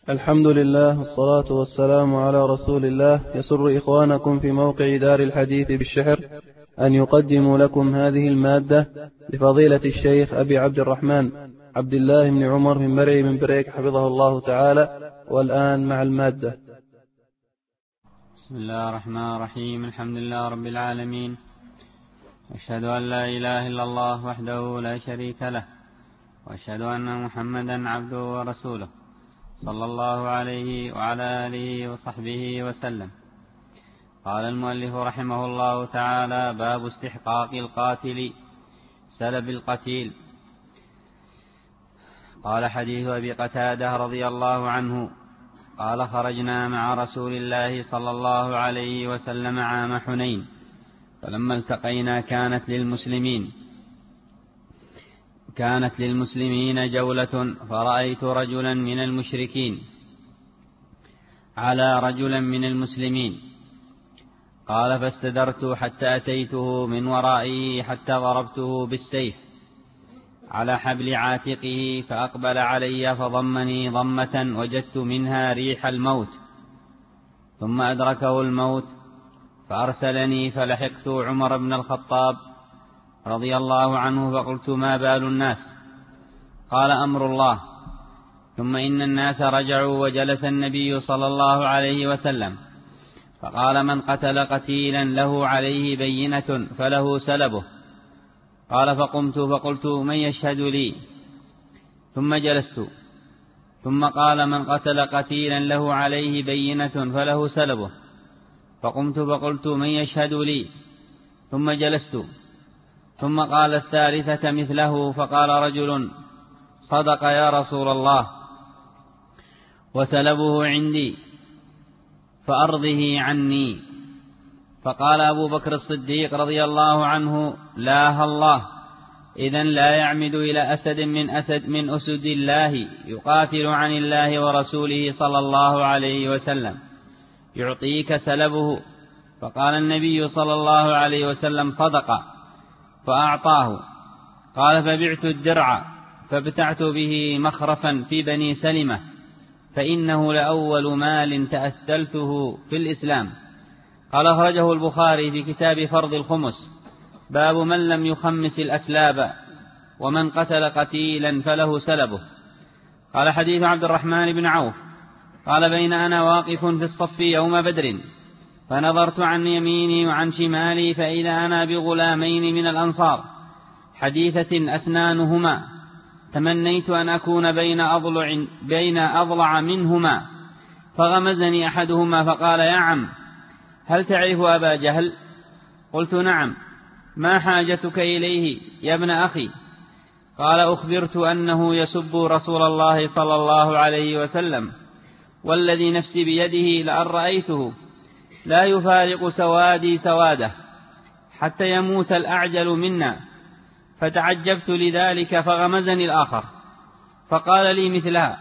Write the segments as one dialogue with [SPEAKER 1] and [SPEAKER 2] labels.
[SPEAKER 1] الحمد لله والصلاة والسلام على رسول الله. يسر إخوانكم في موقع دار الحديث بالشحر أن يقدموا لكم هذه المادة لفضيلة الشيخ أبي عبد الرحمن عبد الله بن عمر من مرعي من بريك حفظه الله تعالى. والآن مع المادة.
[SPEAKER 2] بسم الله الرحمن الرحيم. الحمد لله رب العالمين، أشهد أن لا إله إلا الله وحده لا شريك له، وأشهد أن محمدا عبده ورسوله صلى الله عليه وعلى آله وصحبه وسلم. قال المؤلف رحمه الله تعالى: باب استحقاق القاتل سلب القتيل. قال: حديث أبي قتادة رضي الله عنه قال: خرجنا مع رسول الله صلى الله عليه وسلم عام حنين، فلما التقينا كانت للمسلمين جولة، فرأيت رجلا من المشركين على رجلا من المسلمين، قال: فاستدرت حتى أتيته من ورائه حتى ضربته بالسيف على حبل عاتقه، فأقبل علي فضمني ضمة وجدت منها ريح الموت، ثم أدركه الموت فأرسلني، فلحقت عمر بن الخطاب رضي الله عنه فقلت: ما بال الناس؟ قال: أمر الله. ثم إن الناس رجعوا، وجلس النبي صلى الله عليه وسلم فقال: من قتل قتيلا له عليه بينة فله سلبه. قال: فقمت فقلت: من يشهد لي؟ ثم جلست. ثم قال: من قتل قتيلا له عليه بينة فله سلبه. فقمت فقلت: من يشهد لي؟ ثم جلست. ثم قال الثالثة مثله، فقال رجل: صدق يا رسول الله، وسلبه عندي فأرضه عني. فقال أبو بكر الصديق رضي الله عنه: لا الله، إذن لا يعمد إلى أسد من أسد الله يقاتل عن الله ورسوله صلى الله عليه وسلم يعطيك سلبه. فقال النبي صلى الله عليه وسلم: صدق، فأعطاه. قال: فبعت الدرع فابتعت به مخرفا في بني سلمة، فإنه لأول مال تأثلته في الإسلام. قال: أخرجه البخاري في كتاب فرض الخمس، باب من لم يخمس الأسلاب ومن قتل قتيلا فله سلبه. قال: حديث عبد الرحمن بن عوف قال: بين أنا واقف في الصف يوم بدر، فنظرت عن يميني وعن شمالي، فإذا أنا بغلامين من الأنصار حديثة أسنانهما، تمنيت أن أكون بين أضلع منهما، فغمزني أحدهما فقال: يا عم، هل تعرف أبا جهل؟ قلت: نعم. ما حاجتك إليه يا ابن أخي؟ قال: أخبرت أنه يسب رسول الله صلى الله عليه وسلم، والذي نفسي بيده لأن رأيته لا يفارق سوادي سواده حتى يموت الأعجل منا. فتعجبت لذلك، فغمزني الآخر فقال لي مثلها.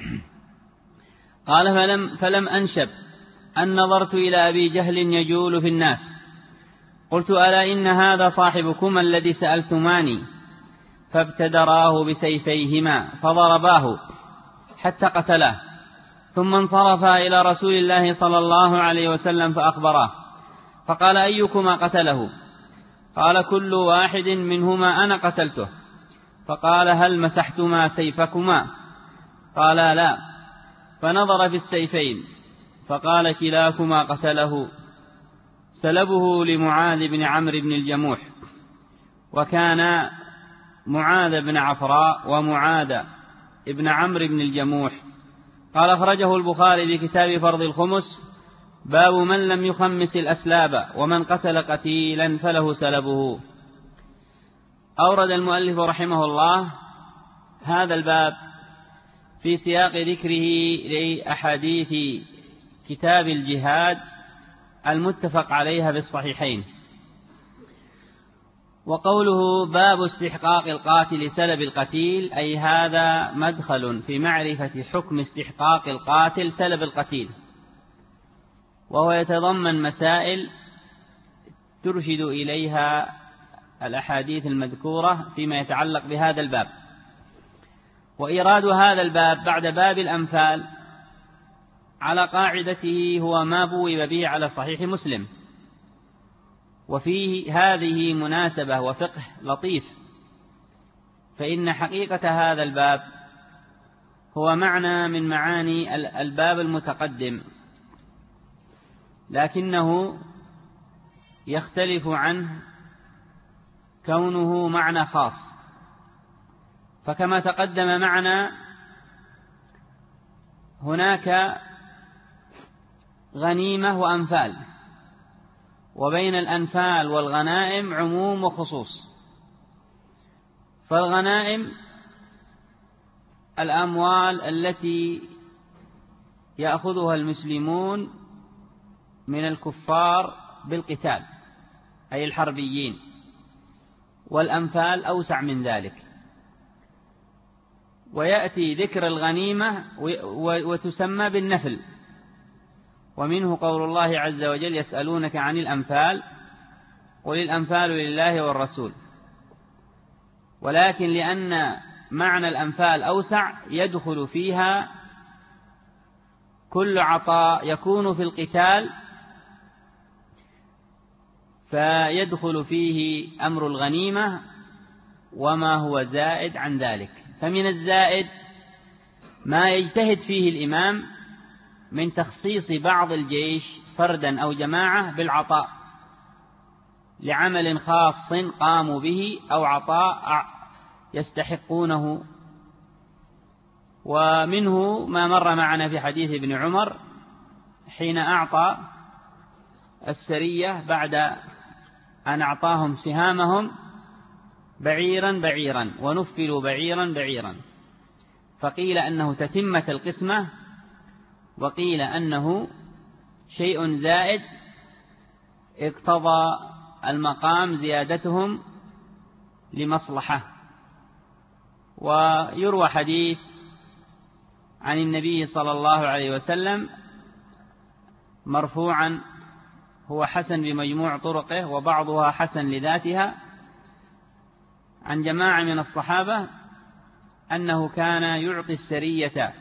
[SPEAKER 2] قال: فلم أنشب أن نظرت إلى أبي جهل يجول في الناس، قلت: ألا إن هذا صاحبكما الذي سألتماني؟ فابتدراه بسيفيهما فضرباه حتى قتلاه، ثم انصرفا إلى رسول الله صلى الله عليه وسلم فأخبراه، فقال: أيكما قتله؟ قال: كل واحد منهما أنا قتلته. فقال: هل مسحتما سيفكما؟ قال: لا. فنظر في السيفين فقال: كلاكما قتله. سلبه لمعاذ بن عمرو بن الجموح، وكان معاذ بن عفراء ومعاذ بن عمرو بن الجموح. قال: أخرجه البخاري في كتاب فرض الخمس، باب من لم يخمس الأسلاب ومن قتل قتيلا فله سلبه. أورد المؤلف رحمه الله هذا الباب في سياق ذكره لأحاديث كتاب الجهاد المتفق عليها بالصحيحين. وقوله باب استحقاق القاتل سلب القتيل، أي هذا مدخل في معرفة حكم استحقاق القاتل سلب القتيل، وهو يتضمن مسائل ترشد إليها الأحاديث المذكورة فيما يتعلق بهذا الباب. وإيراد هذا الباب بعد باب الأنفال على قاعدته هو ما بوب به على صحيح مسلم. وفيه هذه مناسبة وفقه لطيف، فإن حقيقة هذا الباب هو معنى من معاني الباب المتقدم، لكنه يختلف عنه كونه معنى خاص. فكما تقدم معنا هناك غنيمة وأنفال، وبين الأنفال والغنائم عموم وخصوص. فالغنائم الأموال التي يأخذها المسلمون من الكفار بالقتال، أي الحربيين. والأنفال أوسع من ذلك، ويأتي ذكر الغنيمة وتسمى بالنفل. ومنه قول الله عز وجل: يسألونك عن الأنفال قل الأنفال لله والرسول. ولكن لأن معنى الأنفال أوسع يدخل فيها كل عطاء يكون في القتال، فيدخل فيه أمر الغنيمة وما هو زائد عن ذلك. فمن الزائد ما يجتهد فيه الإمام من تخصيص بعض الجيش فردا أو جماعة بالعطاء لعمل خاص قاموا به أو عطاء يستحقونه. ومنه ما مر معنا في حديث ابن عمر حين أعطى السرية بعد أن أعطاهم سهامهم بعيرا بعيرا ونفلوا بعيرا بعيرا، فقيل أنه تتمة القسمة، وقيل أنه شيء زائد اقتضى المقام زيادتهم لمصلحة. ويروى حديث عن النبي صلى الله عليه وسلم مرفوعا هو حسن بمجموع طرقه وبعضها حسن لذاتها، عن جماعة من الصحابة أنه كان يعطي السرية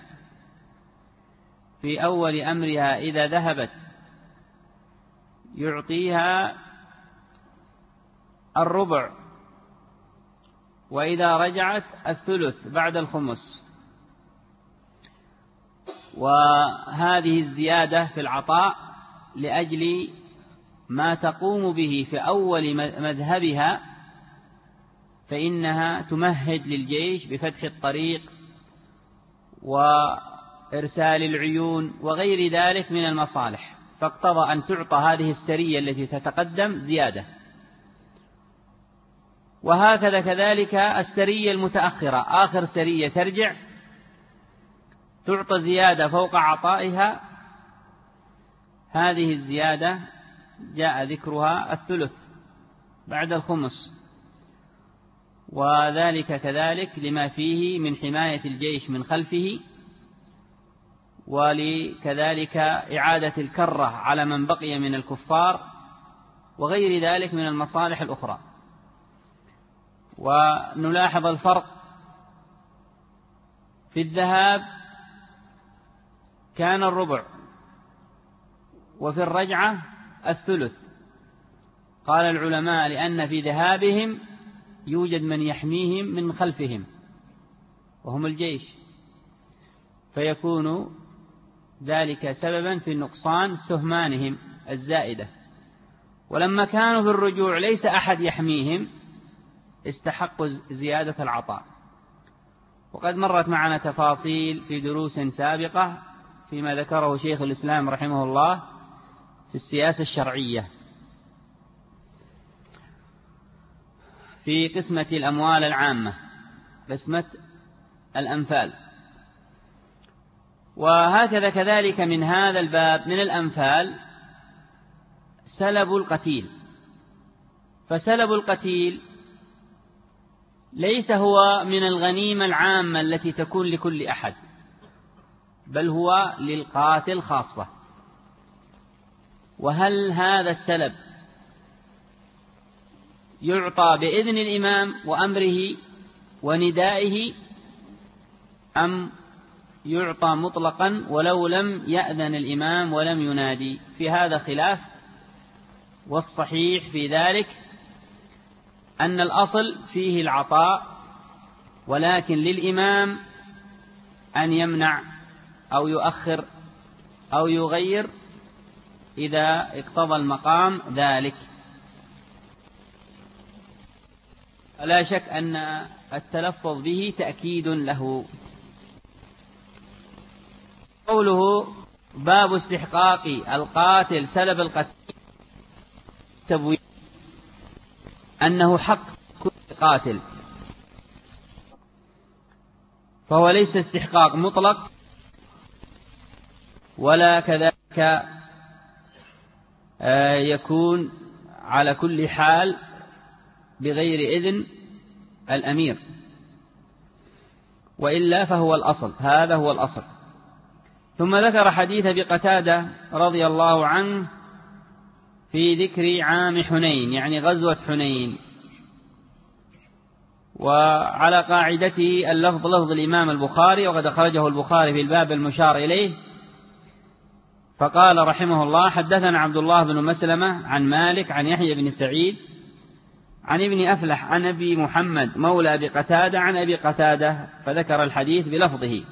[SPEAKER 2] في أول أمرها إذا ذهبت يعطيها الربع، وإذا رجعت الثلث بعد الخمس. وهذه الزيادة في العطاء لأجل ما تقوم به في أول مذهبها، فإنها تمهد للجيش بفتح الطريق وإرسال العيون وغير ذلك من المصالح، فاقتضى أن تعطى هذه السرية التي تتقدم زيادة. وهكذا كذلك السرية المتأخرة، آخر سرية ترجع تعطى زيادة فوق عطائها. هذه الزيادة جاء ذكرها الثلث بعد الخمس، وذلك كذلك لما فيه من حماية الجيش من خلفه، ولكذلك إعادة الكرة على من بقي من الكفار وغير ذلك من المصالح الأخرى. ونلاحظ الفرق في الذهاب كان الربع، وفي الرجعة الثلث. قال العلماء لأن في ذهابهم يوجد من يحميهم من خلفهم وهم الجيش، فيكون ذلك سببا في نقصان سهمانهم الزائدة. ولما كانوا في الرجوع ليس أحد يحميهم استحقوا زيادة العطاء. وقد مرت معنا تفاصيل في دروس سابقة فيما ذكره شيخ الإسلام رحمه الله في السياسة الشرعية في قسمة الأموال العامة، قسمة الأنفال. وهكذا كذلك من هذا الباب من الأنفال سلب القتيل. فسلب القتيل ليس هو من الغنيمة العامة التي تكون لكل أحد، بل هو للقاتل خاصة. وهل هذا السلب يعطى بإذن الإمام وأمره وندائه، أم يعطى مطلقا ولو لم يأذن الإمام ولم ينادي، في هذا خلاف، والصحيح في ذلك أن الأصل فيه العطاء، ولكن للإمام أن يمنع أو يؤخر أو يغير إذا اقتضى المقام ذلك. لا شك أن التلفظ به تأكيد له. قوله باب استحقاق القاتل سلب القتيل تبويب أنه حق كل قاتل، فهو ليس استحقاق مطلق، ولا كذلك يكون على كل حال بغير إذن الأمير، وإلا فهو الأصل، هذا هو الأصل. ثم ذكر حديث بقتادة رضي الله عنه في ذكر عام حنين، يعني غزوة حنين، وعلى قاعدته اللفظ لفظ الإمام البخاري، وقد أخرجه البخاري في الباب المشار إليه. فقال رحمه الله: حدثنا عبد الله بن مسلمة عن مالك عن يحيى بن سعيد عن ابن أفلح عن أبي محمد مولى أبي قتادة عن أبي قتادة، فذكر الحديث بلفظه.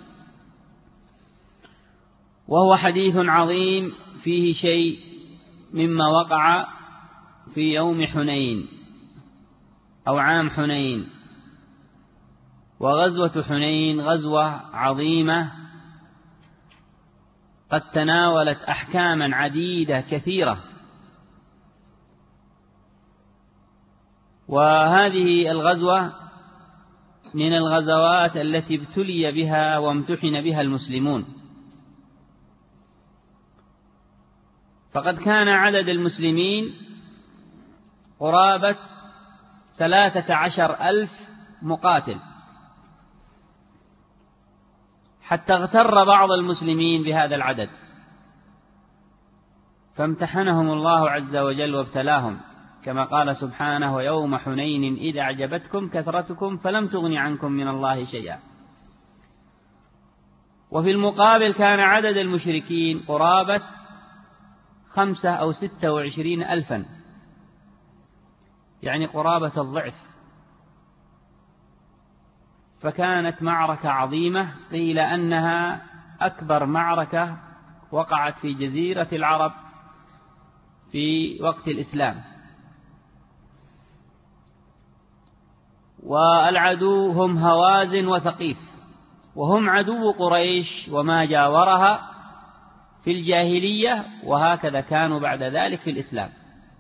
[SPEAKER 2] وهو حديث عظيم فيه شيء مما وقع في يوم حنين أو عام حنين. وغزوة حنين غزوة عظيمة قد تناولت أحكاما عديدة كثيرة، وهذه الغزوة من الغزوات التي ابتلي بها وامتحن بها المسلمون. فقد كان عدد المسلمين قرابة 13,000 مقاتل، حتى اغتر بعض المسلمين بهذا العدد، فامتحنهم الله عز وجل وابتلاهم، كما قال سبحانه: ويوم حنين إذ أعجبتكم كثرتكم فلم تغن عنكم من الله شيئا. وفي المقابل كان عدد المشركين قرابة 5 أو 26 ألفا، يعني قرابة الضعف. فكانت معركة عظيمة، قيل أنها أكبر معركة وقعت في جزيرة العرب في وقت الإسلام. والعدو هم هوازن وثقيف، وهم عدو قريش وما جاورها في الجاهلية، وهكذا كانوا بعد ذلك في الإسلام.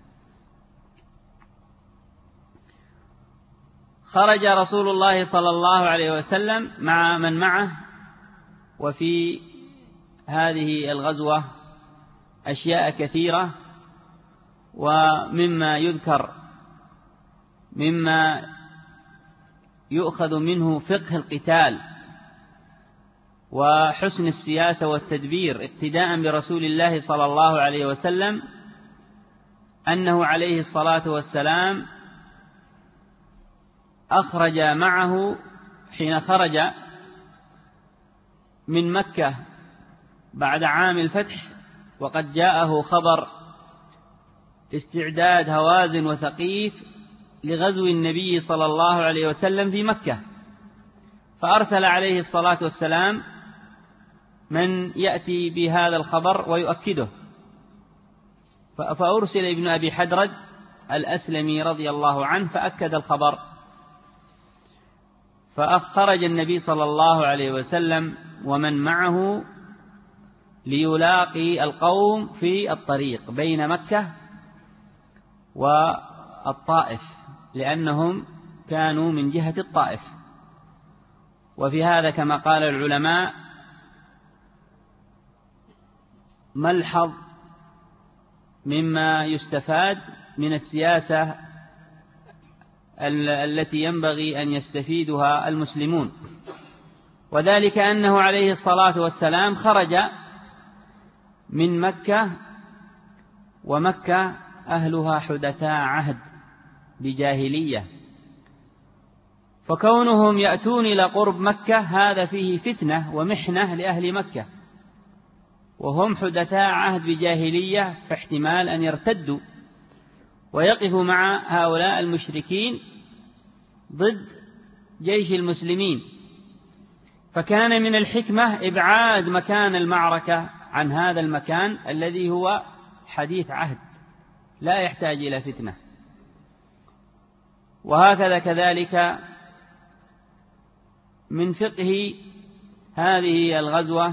[SPEAKER 2] خرج رسول الله صلى الله عليه وسلم مع من معه، وفي هذه الغزوة أشياء كثيرة، ومما يذكر مما يؤخذ منه فقه القتال وحسن السياسة والتدبير اقتداء برسول الله صلى الله عليه وسلم، أنه عليه الصلاة والسلام أخرج معه حين خرج من مكة بعد عام الفتح، وقد جاءه خبر استعداد هوازن وثقيف لغزو النبي صلى الله عليه وسلم في مكة، فأرسل عليه الصلاة والسلام من يأتي بهذا الخبر ويؤكده، فأرسل ابن أبي حدرد الأسلمي رضي الله عنه فأكد الخبر. فخرج النبي صلى الله عليه وسلم ومن معه ليلاقي القوم في الطريق بين مكة والطائف، لأنهم كانوا من جهة الطائف. وفي هذا كما قال العلماء ملحظ مما يستفاد من السياسة التي ينبغي أن يستفيدها المسلمون، وذلك أنه عليه الصلاة والسلام خرج من مكة، ومكة أهلها حدثاء عهد بجاهلية، فكونهم يأتون إلى قرب مكة هذا فيه فتنة ومحنة لأهل مكة، وهم حدثاء عهد بجاهلية، فاحتمال أن يرتدوا ويقفوا مع هؤلاء المشركين ضد جيش المسلمين. فكان من الحكمة إبعاد مكان المعركة عن هذا المكان الذي هو حديث عهد لا يحتاج إلى فتنة. وهكذا كذلك من فقه هذه الغزوة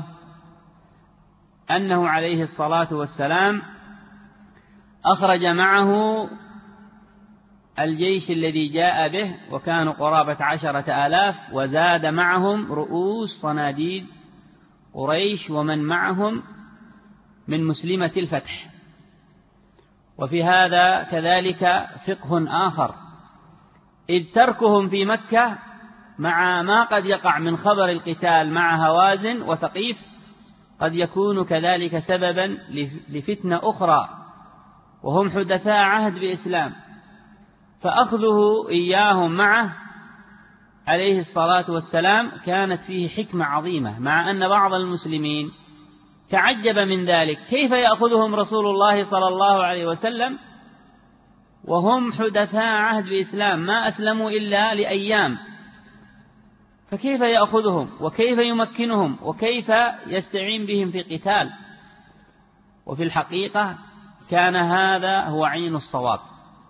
[SPEAKER 2] أنه عليه الصلاة والسلام أخرج معه الجيش الذي جاء به، وكانوا قرابة 10,000، وزاد معهم رؤوس صناديد قريش ومن معهم من مسلمة الفتح. وفي هذا كذلك فقه آخر، إذ تركهم في مكة مع ما قد يقع من خبر القتال مع هوازن وثقيف قد يكون كذلك سببا لفتنة أخرى، وهم حدثاء عهد بإسلام، فأخذه إياهم معه عليه الصلاة والسلام كانت فيه حكمة عظيمة، مع أن بعض المسلمين تعجب من ذلك، كيف يأخذهم رسول الله صلى الله عليه وسلم وهم حدثاء عهد بإسلام ما أسلموا إلا لأيام، فكيف يأخذهم وكيف يمكنهم وكيف يستعين بهم في قتال؟ وفي الحقيقة كان هذا هو عين الصواب.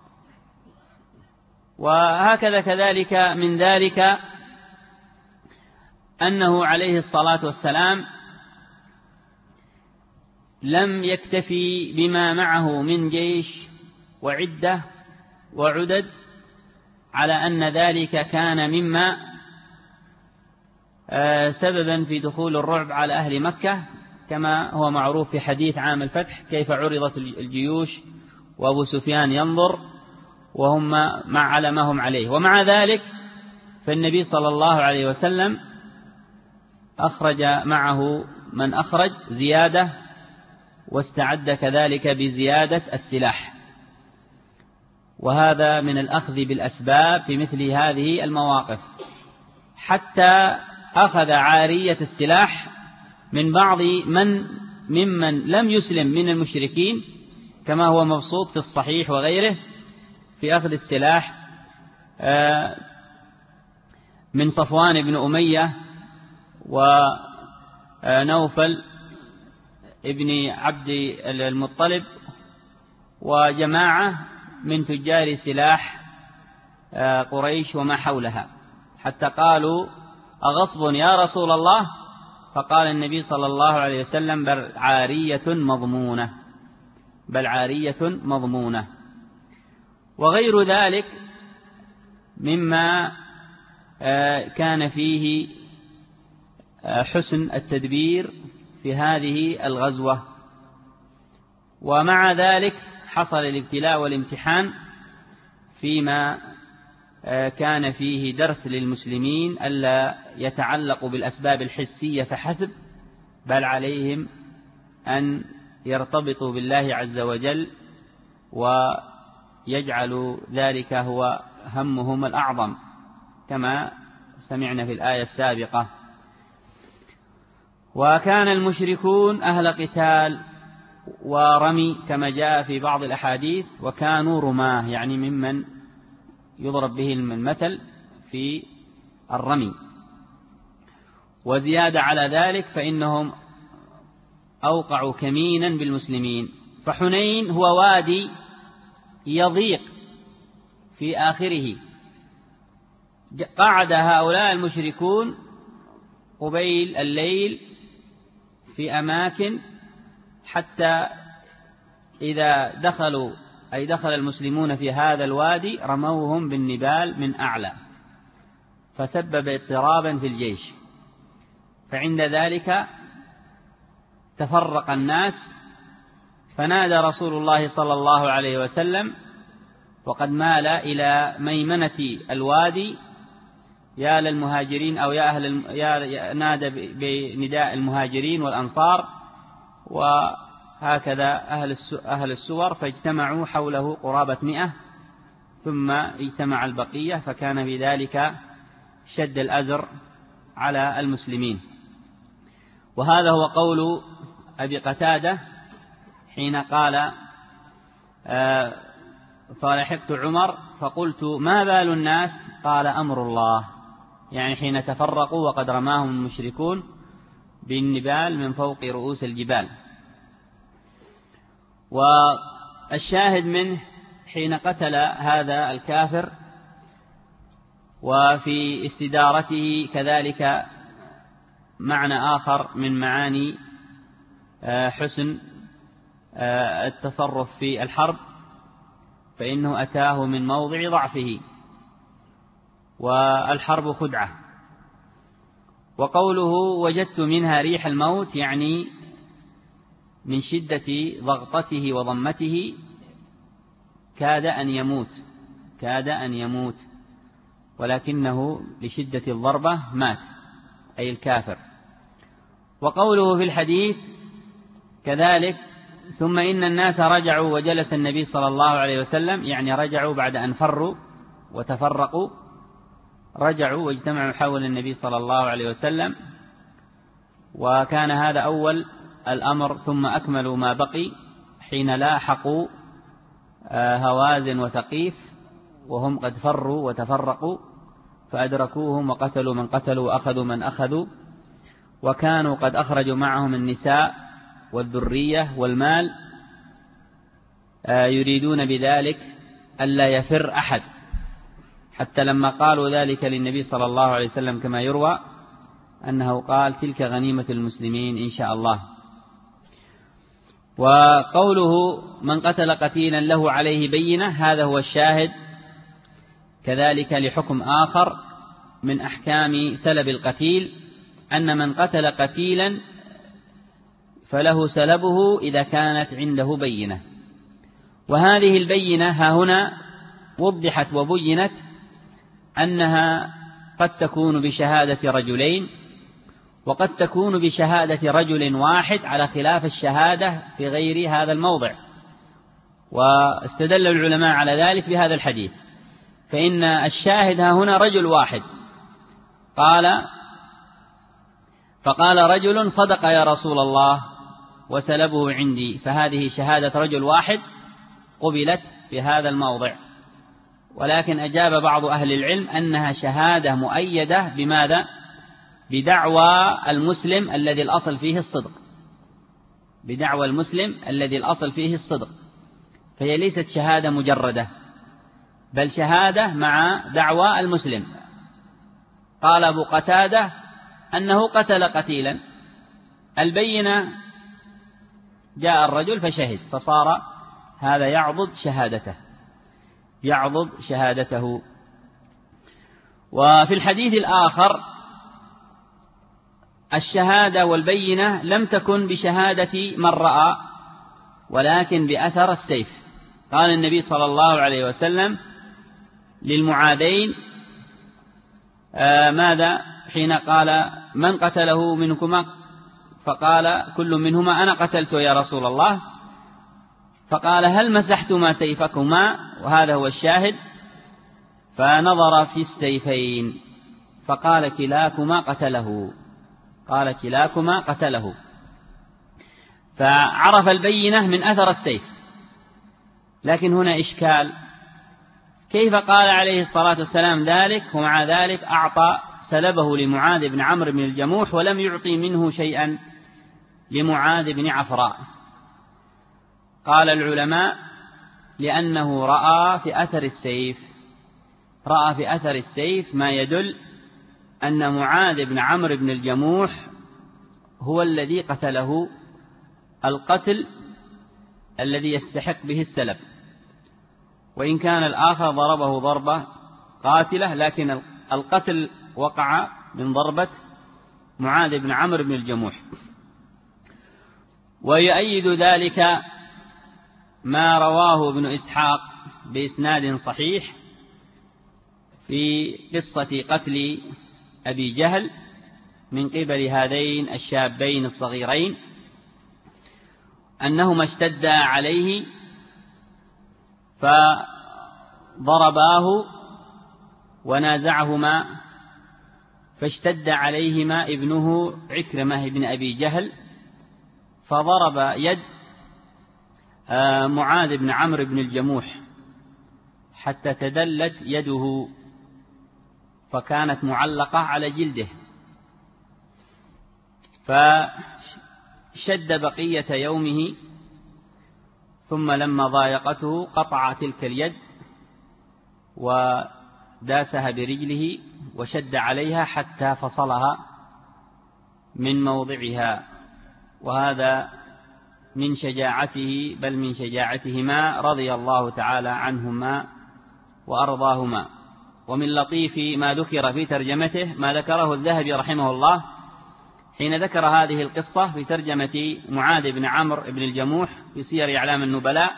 [SPEAKER 2] وهكذا كذلك من ذلك أنه عليه الصلاة والسلام لم يكتفي بما معه من جيش وعدة وعدد، على أن ذلك كان مما سببا في دخول الرعب على أهل مكة، كما هو معروف في حديث عام الفتح كيف عرضت الجيوش وأبو سفيان ينظر وهم على ما هم عليه. ومع ذلك فالنبي صلى الله عليه وسلم أخرج معه من أخرج زيادة، واستعد كذلك بزيادة السلاح، وهذا من الأخذ بالأسباب في مثل هذه المواقف، حتى أخذ عارية السلاح من بعض ممن لم يسلم من المشركين، كما هو مبسوط في الصحيح وغيره في أخذ السلاح من صفوان بن أمية ونوفل ابن عبد المطلب وجماعة من تجار سلاح قريش وما حولها، حتى قالوا أغصب يا رسول الله؟ فقال النبي صلى الله عليه وسلم بل عارية مضمونة، بل عارية مضمونة. وغير ذلك مما كان فيه حسن التدبير في هذه الغزوة. ومع ذلك حصل الابتلاء والامتحان فيما كان فيه درس للمسلمين ألا يتعلقوا بالأسباب الحسية فحسب، بل عليهم أن يرتبطوا بالله عز وجل ويجعلوا ذلك هو همهم الأعظم، كما سمعنا في الآية السابقة. وكان المشركون أهل قتال ورمي كما جاء في بعض الأحاديث، وكانوا رماه يعني ممن يضرب به المثل في الرمي. وزيادة على ذلك فإنهم أوقعوا كمينا بالمسلمين، فحنين هو وادي يضيق في آخره، قعد هؤلاء المشركون قبيل الليل في أماكن حتى إذا دخل المسلمون في هذا الوادي رموهم بالنبال من أعلى، فسبب اضطرابا في الجيش. فعند ذلك تفرق الناس، فنادى رسول الله صلى الله عليه وسلم وقد مال إلى ميمنة الوادي يا للمهاجرين أو يا نادى بنداء المهاجرين والأنصار، وهكذا أهل السور، فاجتمعوا حوله قرابة 100، ثم اجتمع البقية، فكان بذلك شد الأزر على المسلمين. وهذا هو قول أبي قتادة حين قال فلحقت عمر فقلت ما بال الناس؟ قال أمر الله، يعني حين تفرقوا وقد رماهم المشركون بالنبال من فوق رؤوس الجبال. والشاهد منه حين قتل هذا الكافر، وفي استدارته كذلك معنى آخر من معاني حسن التصرف في الحرب، فإنه أتاه من موضع ضعفه، والحرب خدعة. وقوله وجدت منها ريح الموت، يعني من شدة ضغطته وضمته كاد أن يموت، ولكنه لشدة الضربة مات، أي الكافر. وقوله في الحديث كذلك ثم إن الناس رجعوا وجلس النبي صلى الله عليه وسلم، يعني رجعوا بعد أن فروا وتفرقوا، رجعوا واجتمعوا حول النبي صلى الله عليه وسلم، وكان هذا أول الأمر، ثم أكملوا ما بقي حين لاحقوا هوازن وثقيف وهم قد فروا وتفرقوا، فأدركوهم وقتلوا من قتلوا وأخذوا من أخذوا، وكانوا قد أخرجوا معهم النساء والذرية والمال، يريدون بذلك ألا يفر أحد، حتى لما قالوا ذلك للنبي صلى الله عليه وسلم كما يروى أنه قال تلك غنيمة المسلمين إن شاء الله. وقوله من قتل قتيلا له عليه بينة، هذا هو الشاهد كذلك لحكم آخر من أحكام سلب القتيل، أن من قتل قتيلا فله سلبه إذا كانت عنده بينة. وهذه البينة ها هنا وضحت وبينت أنها قد تكون بشهادة رجلين، وقد تكون بشهادة رجل واحد، على خلاف الشهادة في غير هذا الموضع. واستدل العلماء على ذلك بهذا الحديث، فإن الشاهد ها هنا رجل واحد فقال رجل صدق يا رسول الله وسلبه عندي، فهذه شهادة رجل واحد قبلت في هذا الموضع. ولكن أجاب بعض أهل العلم أنها شهادة مؤيدة بماذا؟ بدعوى المسلم الذي الأصل فيه الصدق، بدعوى المسلم الذي الأصل فيه الصدق، فهي ليست شهادة مجردة، بل شهادة مع دعوى المسلم. قال أبو قتادة أنه قتل قتيلا، البينة جاء الرجل فشهد، فصار هذا يعضد شهادته. وفي الحديث الآخر الشهادة والبينة لم تكن بشهادة من رأى، ولكن بأثر السيف. قال النبي صلى الله عليه وسلم للمعادين ماذا حين قال من قتله منكما؟ فقال كل منهما أنا قتلته يا رسول الله. فقال هل مسحتما سيفكما؟ وهذا هو الشاهد. فنظر في السيفين فقال كلاكما قتله، فعرف البينة من أثر السيف. لكن هنا إشكال، كيف قال عليه الصلاة والسلام ذلك ومع ذلك أعطى سلبه لمعاذ بن عمرو بن الجموح ولم يعطي منه شيئا لمعاذ بن عفراء؟ قال العلماء لأنه رأى في أثر السيف ما يدل أن معاذ بن عمرو بن الجموح هو الذي قتله القتل الذي يستحق به السلب، وإن كان الآخر ضربه ضربة قاتلة، لكن القتل وقع من ضربة معاذ بن عمرو بن الجموح. ويؤيد ذلك ما رواه ابن إسحاق بإسناد صحيح في قصة قتل أبي جهل من قبل هذين الشابين الصغيرين، أنهما اشتدا عليه فضرباه ونازعهما فاشتد عليهما ابنه عكرمة بن أبي جهل، فضرب يد معاذ بن عمرو بن الجموح حتى تدلت يده، فكانت معلقة على جلده، فشد بقية يومه، ثم لما ضايقته قطع تلك اليد وداسها برجله وشد عليها حتى فصلها من موضعها. وهذا من شجاعته، بل من شجاعتهما رضي الله تعالى عنهما وأرضاهما. ومن لطيف ما ذكر في ترجمته ما ذكره الذهبي رحمه الله حين ذكر هذه القصة في ترجمة معاذ بن عمرو بن الجموح في سير أعلام النبلاء،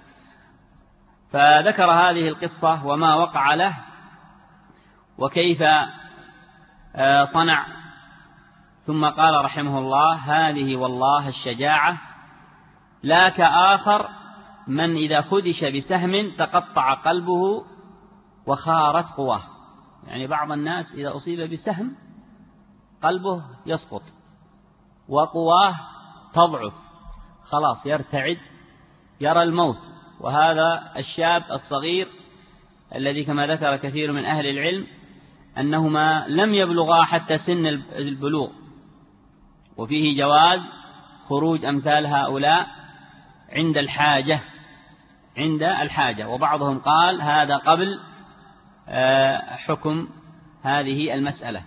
[SPEAKER 2] فذكر هذه القصة وما وقع له وكيف صنع، ثم قال رحمه الله: هذه والله الشجاعة لا كآخر من إذا خدش بسهم تقطع قلبه وخارت قواه. يعني بعض الناس إذا أصيب بسهم قلبه يسقط وقواه تضعف، خلاص يرتعد، يرى الموت. وهذا الشاب الصغير الذي كما ذكر كثير من أهل العلم أنهما لم يبلغا حتى سن البلوغ، وفيه جواز خروج أمثال هؤلاء عند الحاجة، وبعضهم قال هذا قبل حكم هذه المسألة.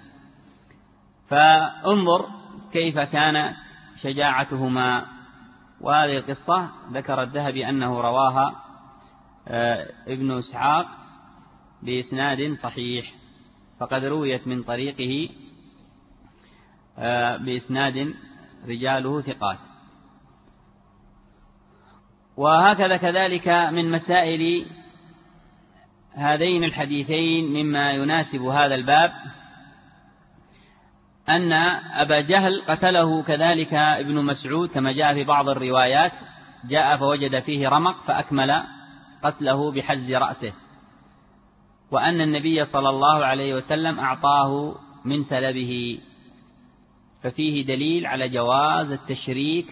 [SPEAKER 2] فانظر كيف كان شجاعتهما. وهذه القصة ذكر الذهبي أنه رواها ابن إسحاق بإسناد صحيح، فقد رويت من طريقه بإسناد رجاله ثقات. وهكذا كذلك من مسائل هذين الحديثين مما يناسب هذا الباب أن أبا جهل قتله كذلك ابن مسعود كما جاء في بعض الروايات، جاء فوجد فيه رمق فأكمل قتله بحز رأسه، وأن النبي صلى الله عليه وسلم أعطاه من سلبه، ففيه دليل على جواز التشريك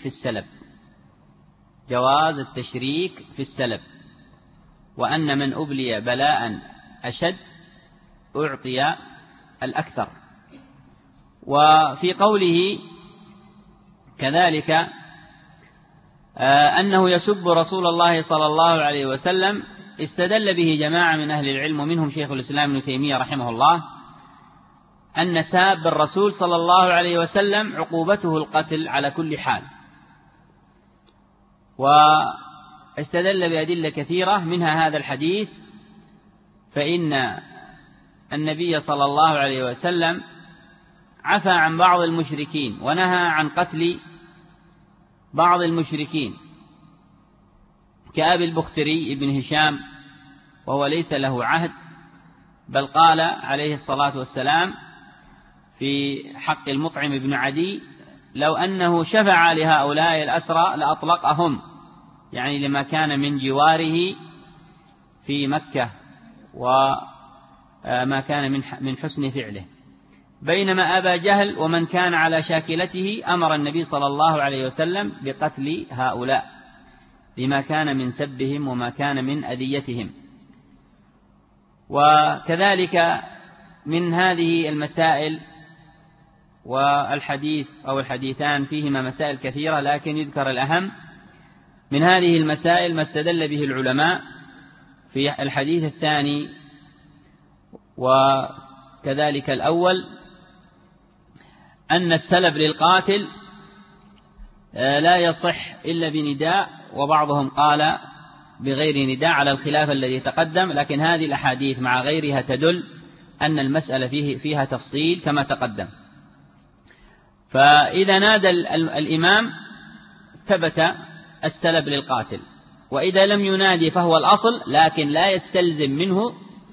[SPEAKER 2] في السلب، وأن من أبلي بلاء أشد أعطي الأكثر. وفي قوله كذلك أنه يسب رسول الله صلى الله عليه وسلم استدل به جماعة من أهل العلم ومنهم شيخ الإسلام ابن تيمية رحمه الله أن ساب الرسول صلى الله عليه وسلم عقوبته القتل على كل حال، واستدل بأدلة كثيرة منها هذا الحديث، فإن النبي صلى الله عليه وسلم عفى عن بعض المشركين ونهى عن قتل بعض المشركين كأبي البختري ابن هشام، وهو ليس له عهد، بل قال عليه الصلاة والسلام في حق المطعم بن عدي: لو أنه شفع لهؤلاء الأسرى لأطلقهم، يعني لما كان من جواره في مكة وما كان من حسن فعله. بينما أبا جهل ومن كان على شاكلته أمر النبي صلى الله عليه وسلم بقتل هؤلاء لما كان من سبهم وما كان من أذيتهم. وكذلك من هذه المسائل، والحديث أو الحديثان فيهما مسائل كثيرة، لكن يذكر الأهم من هذه المسائل ما استدل به العلماء في الحديث الثاني وكذلك الأول، أن السلب للقاتل لا يصح إلا بنداء، وبعضهم قال بغير نداء على الخلاف الذي تقدم، لكن هذه الأحاديث مع غيرها تدل أن المسألة فيها تفصيل كما تقدم. فإذا نادى الإمام ثبت السلب للقاتل، وإذا لم ينادي فهو الأصل، لكن لا يستلزم منه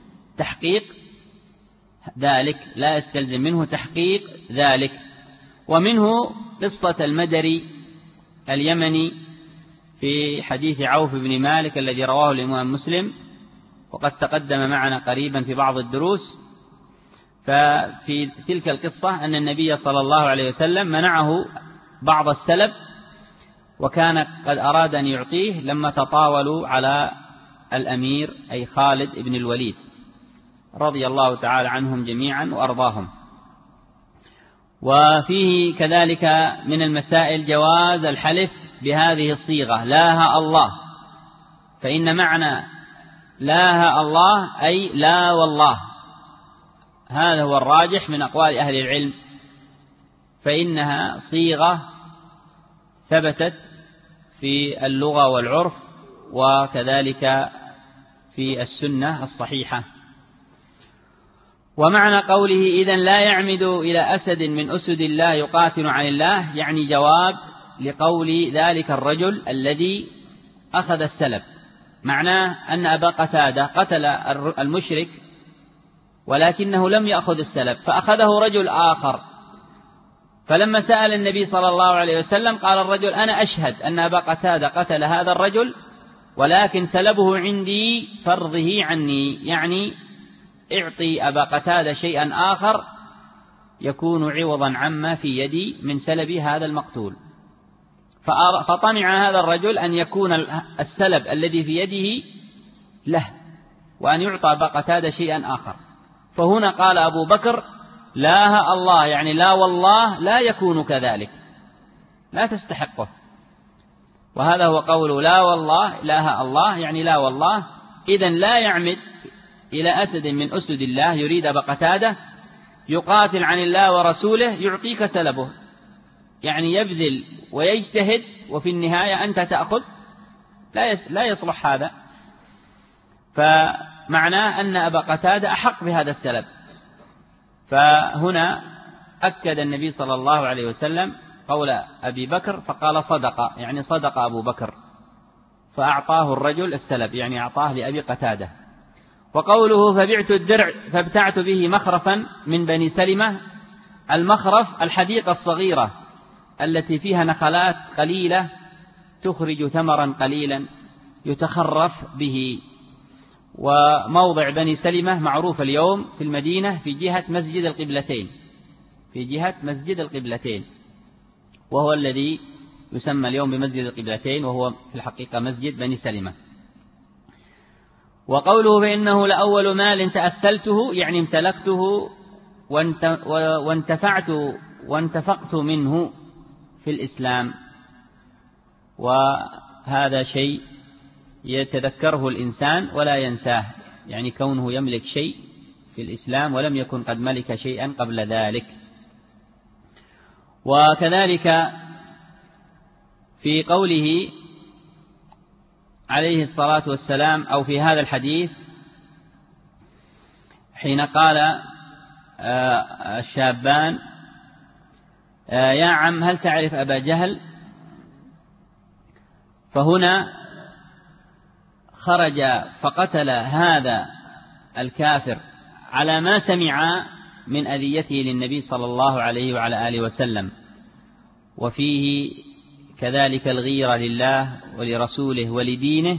[SPEAKER 2] تحقيق ذلك. ومنه قصة المدري اليمني في حديث عوف بن مالك الذي رواه الإمام مسلم، وقد تقدم معنا قريبا في بعض الدروس. ففي تلك القصة أن النبي صلى الله عليه وسلم منعه بعض السلب، وكان قد أراد أن يعطيه لما تطاولوا على الأمير أي خالد بن الوليد رضي الله تعالى عنهم جميعا وأرضاهم. وفيه كذلك من المسائل جواز الحلف بهذه الصيغة لا الله، فإن معنى لا الله أي لا والله، هذا هو الراجح من أقوال أهل العلم، فإنها صيغة ثبتت في اللغة والعرف وكذلك في السنة الصحيحة. ومعنى قوله إذن لا يعمد إلى أسد من أسد الله يقاتل عن الله، يعني جواب لقول ذلك الرجل الذي أخذ السلب. معناه أن أبا قتادة قتل المشرك ولكنه لم يأخذ السلب، فأخذه رجل آخر، فلما سأل النبي صلى الله عليه وسلم قال الرجل أنا أشهد أن أبا قتادة قتل هذا الرجل ولكن سلبه عندي فرضه عني، يعني اعطي أبا قتادة شيئا آخر يكون عوضا عما في يدي من سلب هذا المقتول. فطمع هذا الرجل أن يكون السلب الذي في يده له وأن يعطى أبا قتادة شيئا آخر. فهنا قال أبو بكر لا الله، يعني لا والله لا يكون كذلك، لا تستحقه. وهذا هو قول لا والله لا الله، يعني لا والله. إذن لا يعمد إلى أسد من أسد الله، يريد أبا قتادة يقاتل عن الله ورسوله يعطيك سلبه، يعني يبذل ويجتهد وفي النهاية أنت تأخذ، لا يصلح هذا. فمعناه أن أبا قتادة أحق بهذا السلب. فهنا أكد النبي صلى الله عليه وسلم قول أبي بكر فقال صدق، يعني صدق أبو بكر، فأعطاه الرجل السلب، يعني أعطاه لأبي قتادة. وقوله فبعت الدرع فابتعت به مخرفا من بني سلمة، المخرف الحديقة الصغيرة التي فيها نخلات قليلة تخرج ثمرا قليلا يتخرف به. وموضع بني سلمة معروف اليوم في المدينة في جهة مسجد القبلتين، في جهة مسجد القبلتين، وهو الذي يسمى اليوم بمسجد القبلتين، وهو في الحقيقة مسجد بني سلمة. وقوله فإنه لأول مال تأثلته، يعني امتلكته وانتفقت منه في الإسلام. وهذا شيء يتذكره الإنسان ولا ينساه، يعني كونه يملك شيء في الإسلام ولم يكن قد ملك شيئا قبل ذلك. وكذلك في قوله عليه الصلاة والسلام أو في هذا الحديث حين قال الشابان يا عم هل تعرف أبا جهل، فهنا خرج فقتل هذا الكافر على ما سمع من أذيته للنبي صلى الله عليه وعلى آله وسلم. وفيه كذلك الغيرة لله ولرسوله ولدينه،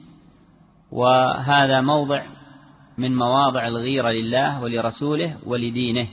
[SPEAKER 2] وهذا موضع من مواضع الغيرة لله ولرسوله ولدينه.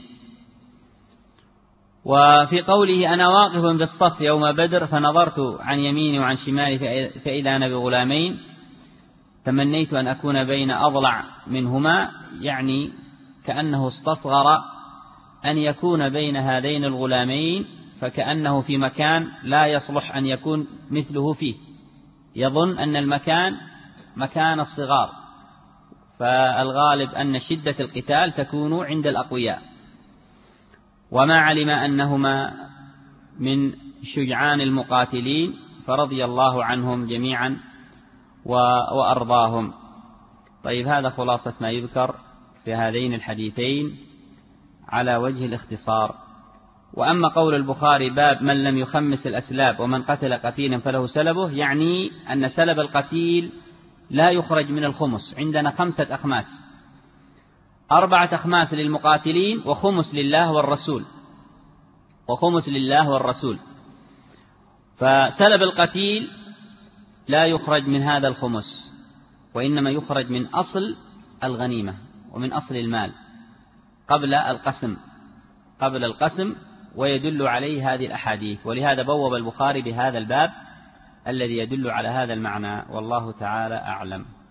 [SPEAKER 2] وفي قوله أنا واقف بالصف يوم بدر فنظرت عن يميني وعن شمالي فإذا أنا بغلامين تمنيت أن أكون بين أضلع منهما، يعني كأنه استصغر أن يكون بين هذين الغلامين، فكأنه في مكان لا يصلح أن يكون مثله فيه، يظن أن المكان مكان الصغار، فالغالب أن شدة القتال تكون عند الأقوياء، وما علم أنهما من شجعان المقاتلين فرضي الله عنهم جميعا وأرضاهم. طيب، هذا خلاصة ما يذكر في هذين الحديثين على وجه الاختصار. وأما قول البخاري باب من لم يخمس الأسلاب ومن قتل قتيلا فله سلبه، يعني أن سلب القتيل لا يخرج من الخمس. عندنا 5 أخماس، 4 أخماس للمقاتلين وخمس لله والرسول، وخمس لله والرسول. فسلب القتيل لا يخرج من هذا الخمس، وإنما يخرج من أصل الغنيمة ومن أصل المال. قبل القسم، ويدل عليه هذه الأحاديث، ولهذا بوب البخاري بهذا الباب الذي يدل على هذا المعنى، والله تعالى أعلم.